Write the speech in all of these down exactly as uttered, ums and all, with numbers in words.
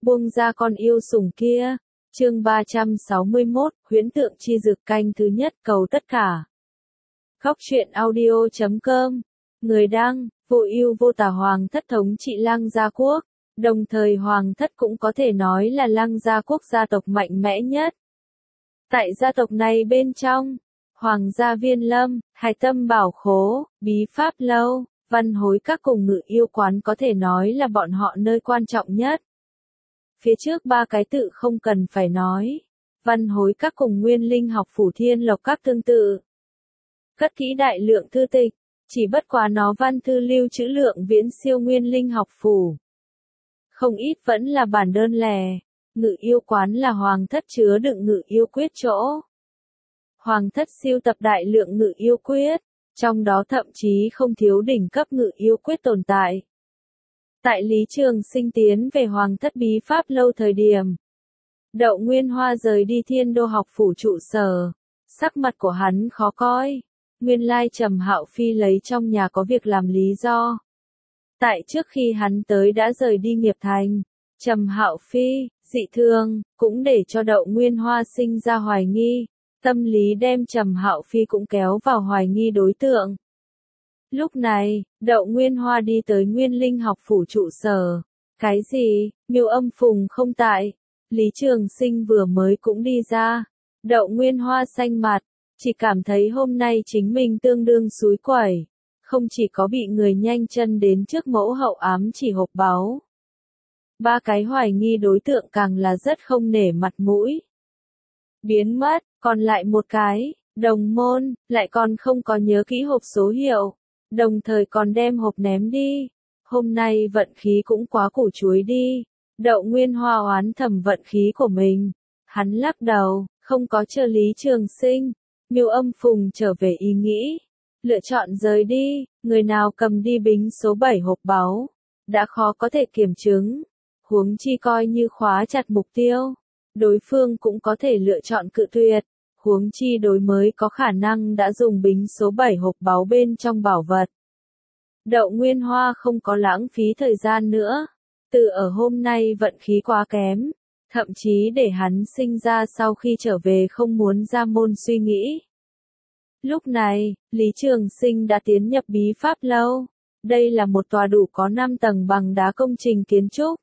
buông ra con yêu sủng kia. Chương ba trăm sáu mươi mốt, huyễn tượng chi dược canh thứ nhất, cầu tất cả. Khóc chuyện audio chấm com. Người đăng, vô ưu vô tà hoàng thất thống trị Lăng Gia Quốc. Đồng thời hoàng thất cũng có thể nói là Lăng Gia Quốc gia tộc mạnh mẽ nhất. Tại gia tộc này bên trong, Hoàng gia Viên Lâm, Hải Tâm Bảo Khố, Bí Pháp Lâu, Văn Hối Các cùng Ngự Yêu Quán có thể nói là bọn họ nơi quan trọng nhất. Phía trước ba cái tự không cần phải nói. Văn Hối Các cùng Nguyên Linh Học Phủ Thiên Lộc Các tương tự. Cất kỹ đại lượng thư tịch, chỉ bất quá nó văn thư lưu trữ lượng viễn siêu Nguyên Linh Học Phủ. Không ít vẫn là bản đơn lẻ. Ngự Yêu Quán là hoàng thất chứa đựng ngự yêu quyết chỗ. Hoàng thất siêu tập đại lượng ngự yêu quyết, trong đó thậm chí không thiếu đỉnh cấp ngự yêu quyết tồn tại. Tại Lý Trường Sinh tiến về Hoàng thất Bí Pháp Lâu thời điểm, Đậu Nguyên Hoa rời đi Thiên Đô Học Phủ trụ sở, sắc mặt của hắn khó coi. Nguyên lai Trầm Hạo Phi lấy trong nhà có việc làm lý do. Tại trước khi hắn tới đã rời đi Nghiệp Thành, Trầm Hạo Phi, dị thường, cũng để cho Đậu Nguyên Hoa sinh ra hoài nghi. Tâm lý đem Trầm Hạo Phi cũng kéo vào hoài nghi đối tượng. Lúc này, Đậu Nguyên Hoa đi tới Nguyên Linh Học Phủ trụ sở. Cái gì? Miêu Âm Phùng không tại. Lý Trường Sinh vừa mới cũng đi ra. Đậu Nguyên Hoa xanh mặt, chỉ cảm thấy hôm nay chính mình tương đương xúi quẩy. Không chỉ có bị người nhanh chân đến trước mẫu hậu ám chỉ hộp báu. Ba cái hoài nghi đối tượng càng là rất không nể mặt mũi. Biến mất, còn lại một cái, đồng môn, lại còn không có nhớ kỹ hộp số hiệu, đồng thời còn đem hộp ném đi. Hôm nay vận khí cũng quá củ chuối đi. Đậu Nguyên Hoa oán thầm vận khí của mình. Hắn lắc đầu, không có chờ Lý Trường Sinh. Miêu Âm Phùng trở về ý nghĩ. Lựa chọn rời đi, người nào cầm đi bính số bảy hộp báu. Đã khó có thể kiểm chứng. Huống chi coi như khóa chặt mục tiêu. Đối phương cũng có thể lựa chọn cự tuyệt, huống chi đối mới có khả năng đã dùng bính số bảy hộp báu bên trong bảo vật. Đậu Nguyên Hoa không có lãng phí thời gian nữa, từ ở hôm nay vận khí quá kém, thậm chí để hắn sinh ra sau khi trở về không muốn ra môn suy nghĩ. Lúc này, Lý Trường Sinh đã tiến nhập Bí Pháp Lâu, đây là một tòa đủ có năm tầng bằng đá công trình kiến trúc.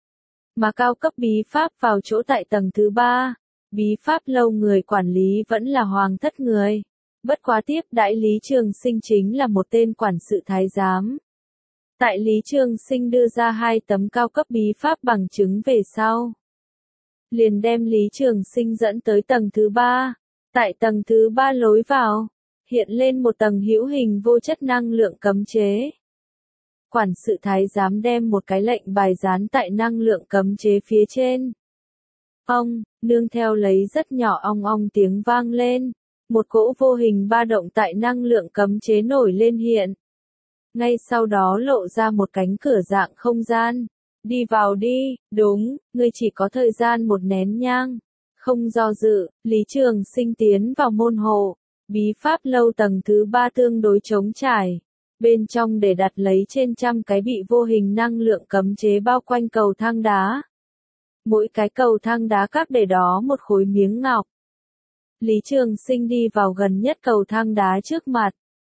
Mà cao cấp bí pháp vào chỗ tại tầng thứ ba, Bí Pháp Lâu người quản lý vẫn là hoàng thất người. Bất quá tiếp đãi Lý Trường Sinh chính là một tên quản sự thái giám. Tại Lý Trường Sinh đưa ra hai tấm cao cấp bí pháp bằng chứng về sau. Liền đem Lý Trường Sinh dẫn tới tầng thứ ba. Tại tầng thứ ba lối vào, hiện lên một tầng hữu hình vô chất năng lượng cấm chế. Quản sự thái giám đem một cái lệnh bài dán tại năng lượng cấm chế phía trên. Ong, nương theo lấy rất nhỏ ong ong tiếng vang lên. Một cỗ vô hình ba động tại năng lượng cấm chế nổi lên hiện. Ngay sau đó lộ ra một cánh cửa dạng không gian. Đi vào đi, đúng, ngươi chỉ có thời gian một nén nhang. Không do dự, Lý Trường Sinh tiến vào môn hộ. Bí Pháp Lâu tầng thứ ba tương đối trống trải. Bên trong để đặt lấy trên trăm cái bị vô hình năng lượng cấm chế bao quanh cầu thang đá. Mỗi cái cầu thang đá các để đó một khối miếng ngọc. Lý Trường Sinh đi vào gần nhất cầu thang đá trước mặt.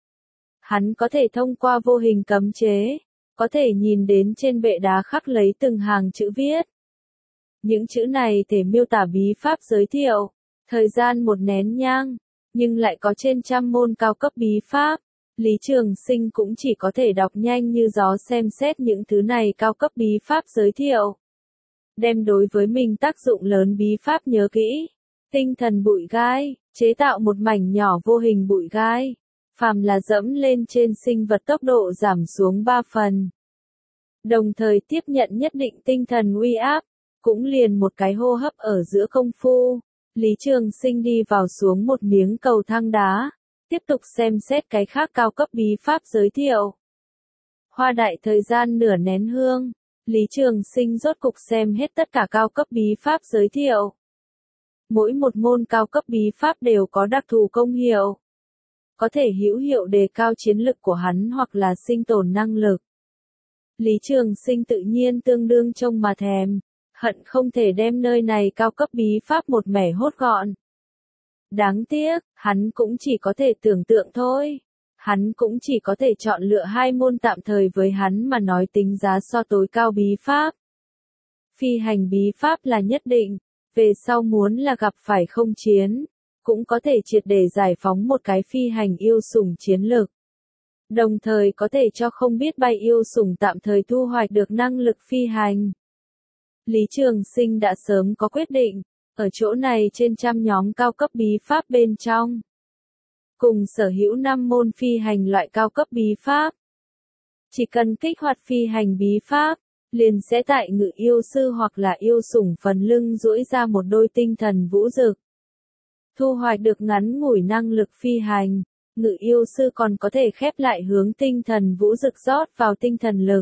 Hắn có thể thông qua vô hình cấm chế, có thể nhìn đến trên bệ đá khắc lấy từng hàng chữ viết. Những chữ này thể miêu tả bí pháp giới thiệu, thời gian một nén nhang, nhưng lại có trên trăm môn cao cấp bí pháp. Lý Trường Sinh cũng chỉ có thể đọc nhanh như gió xem xét những thứ này cao cấp bí pháp giới thiệu. Đem đối với mình tác dụng lớn bí pháp nhớ kỹ. Tinh thần bụi gai, chế tạo một mảnh nhỏ vô hình bụi gai. Phàm là dẫm lên trên sinh vật tốc độ giảm xuống ba phần. Đồng thời tiếp nhận nhất định tinh thần uy áp, cũng liền một cái hô hấp ở giữa công phu. Lý Trường Sinh đi vào xuống một miếng cầu thang đá. Tiếp tục xem xét cái khác cao cấp bí pháp giới thiệu. Hoa đại thời gian nửa nén hương, Lý Trường Sinh rốt cục xem hết tất cả cao cấp bí pháp giới thiệu. Mỗi một môn cao cấp bí pháp đều có đặc thù công hiệu. Có thể hữu hiệu đề cao chiến lực của hắn hoặc là sinh tồn năng lực. Lý Trường Sinh tự nhiên tương đương trông mà thèm. hận không thể đem nơi này cao cấp bí pháp một mẻ hốt gọn. Đáng tiếc, hắn cũng chỉ có thể tưởng tượng thôi. Hắn cũng chỉ có thể chọn lựa hai môn tạm thời với hắn mà nói tính giá so tối cao bí pháp. Phi hành bí pháp là nhất định, về sau muốn là gặp phải không chiến, cũng có thể triệt để giải phóng một cái phi hành yêu sủng chiến lực. Đồng thời có thể cho không biết bay yêu sủng tạm thời thu hoạch được năng lực phi hành. Lý Trường Sinh đã sớm có quyết định, ở chỗ này trên trăm nhóm cao cấp bí pháp bên trong. Cùng sở hữu năm môn phi hành loại cao cấp bí pháp. Chỉ cần kích hoạt phi hành bí pháp, liền sẽ tại ngự yêu sư hoặc là yêu sủng phần lưng duỗi ra một đôi tinh thần vũ dực. Thu hoạch được ngắn ngủi năng lực phi hành, ngự yêu sư còn có thể khép lại hướng tinh thần vũ dực rót vào tinh thần lực.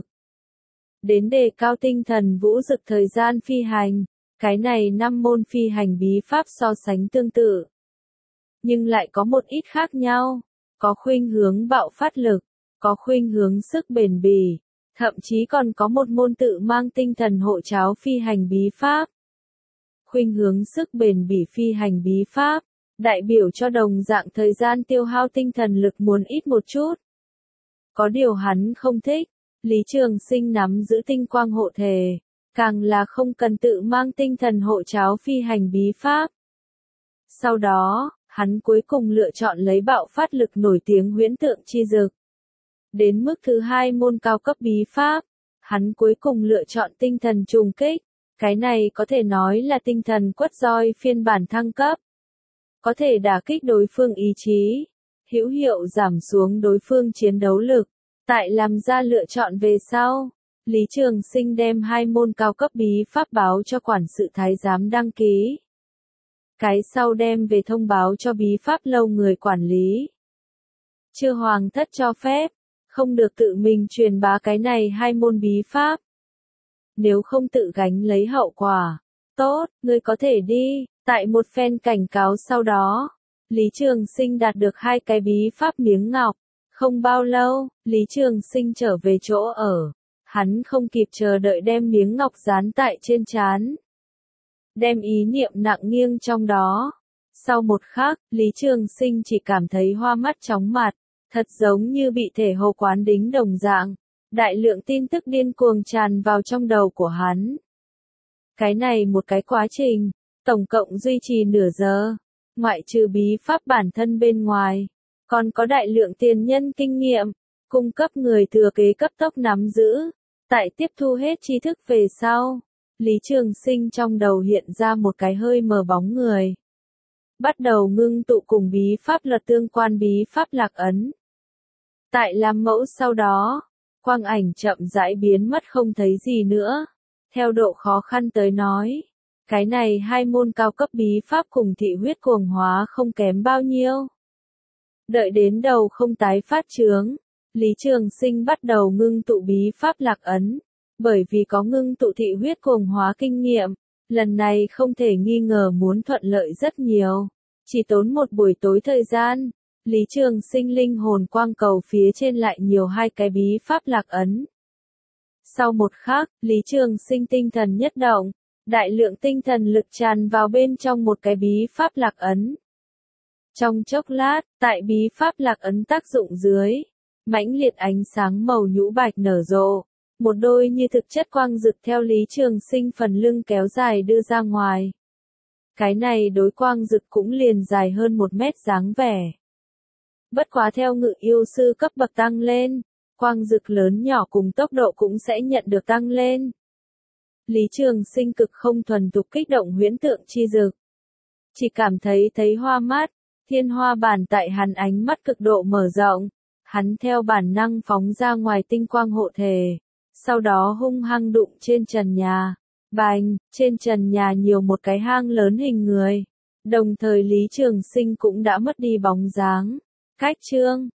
Đến đề cao tinh thần vũ dực thời gian phi hành, cái này năm môn phi hành bí pháp so sánh tương tự. Nhưng lại có một ít khác nhau, có khuynh hướng bạo phát lực, có khuynh hướng sức bền bỉ, thậm chí còn có một môn tự mang tinh thần hộ cháo phi hành bí pháp. Khuynh hướng sức bền bỉ phi hành bí pháp, đại biểu cho đồng dạng thời gian tiêu hao tinh thần lực muốn ít một chút. Có điều hắn không thích, Lý Trường Sinh nắm giữ tinh quang hộ thể, càng là không cần tự mang tinh thần hộ cháo phi hành bí pháp. Sau đó, hắn cuối cùng lựa chọn lấy bạo phát lực nổi tiếng huyễn tượng chi dực. Đến mức thứ hai môn cao cấp bí pháp, hắn cuối cùng lựa chọn tinh thần trùng kích, cái này có thể nói là tinh thần quất roi phiên bản thăng cấp. Có thể đả kích đối phương ý chí, hữu hiệu giảm xuống đối phương chiến đấu lực. Tại làm ra lựa chọn về sau, Lý Trường Sinh đem hai môn cao cấp bí pháp báo cho quản sự thái giám đăng ký. Cái sau đem về thông báo cho bí pháp lâu người quản lý. Chưa hoàng thất cho phép, không được tự mình truyền bá cái này hai môn bí pháp. Nếu không tự gánh lấy hậu quả. Tốt, ngươi có thể đi. Tại một phen cảnh cáo sau đó, Lý Trường Sinh đạt được hai cái bí pháp miếng ngọc. Không bao lâu, Lý Trường Sinh trở về chỗ ở. Hắn không kịp chờ đợi đem miếng ngọc dán tại trên trán. Đem ý niệm nặng nghiêng trong đó. Sau một khắc, Lý Trường Sinh chỉ cảm thấy hoa mắt chóng mặt, thật giống như bị thể hồ quán đính đồng dạng. Đại lượng tin tức điên cuồng tràn vào trong đầu của hắn. Cái này một cái quá trình, tổng cộng duy trì nửa giờ, ngoại trừ bí pháp bản thân bên ngoài, còn có đại lượng tiền nhân kinh nghiệm, cung cấp người thừa kế cấp tốc nắm giữ. Tại tiếp thu hết tri thức về sau, Lý Trường Sinh trong đầu hiện ra một cái hơi mờ bóng người. Bắt đầu ngưng tụ cùng bí pháp luật tương quan bí pháp lạc ấn. Tại làm mẫu sau đó, quang ảnh chậm rãi biến mất không thấy gì nữa. Theo độ khó khăn tới nói, cái này hai môn cao cấp bí pháp cùng thị huyết cuồng hóa không kém bao nhiêu. Đợi đến đầu không tái phát trướng, Lý Trường Sinh bắt đầu ngưng tụ bí pháp lạc ấn. Bởi vì có ngưng tụ thị huyết cuồng hóa kinh nghiệm, lần này không thể nghi ngờ muốn thuận lợi rất nhiều. Chỉ tốn một buổi tối thời gian, Lý Trường Sinh linh hồn quang cầu phía trên lại nhiều hai cái bí pháp lạc ấn. Sau một khắc, Lý Trường Sinh tinh thần nhất động, đại lượng tinh thần lực tràn vào bên trong một cái bí pháp lạc ấn. Trong chốc lát, tại bí pháp lạc ấn tác dụng dưới, mãnh liệt ánh sáng màu nhũ bạch nở rộ. Một đôi như thực chất quang dực theo Lý Trường Sinh phần lưng kéo dài đưa ra ngoài. Cái này đối quang dực cũng liền dài hơn một mét dáng vẻ. Bất quá theo ngự yêu sư cấp bậc tăng lên, quang dực lớn nhỏ cùng tốc độ cũng sẽ nhận được tăng lên. Lý Trường Sinh cực không thuần thục kích động huyễn tượng chi dực. Chỉ cảm thấy thấy hoa mắt, thiên hoa bản tại hắn ánh mắt cực độ mở rộng. Hắn theo bản năng phóng ra ngoài tinh quang hộ thể. Sau đó hung hăng đụng trên trần nhà. Bành, trên trần nhà nhiều một cái hang lớn hình người. Đồng thời Lý Trường Sinh cũng đã mất đi bóng dáng. Cách chương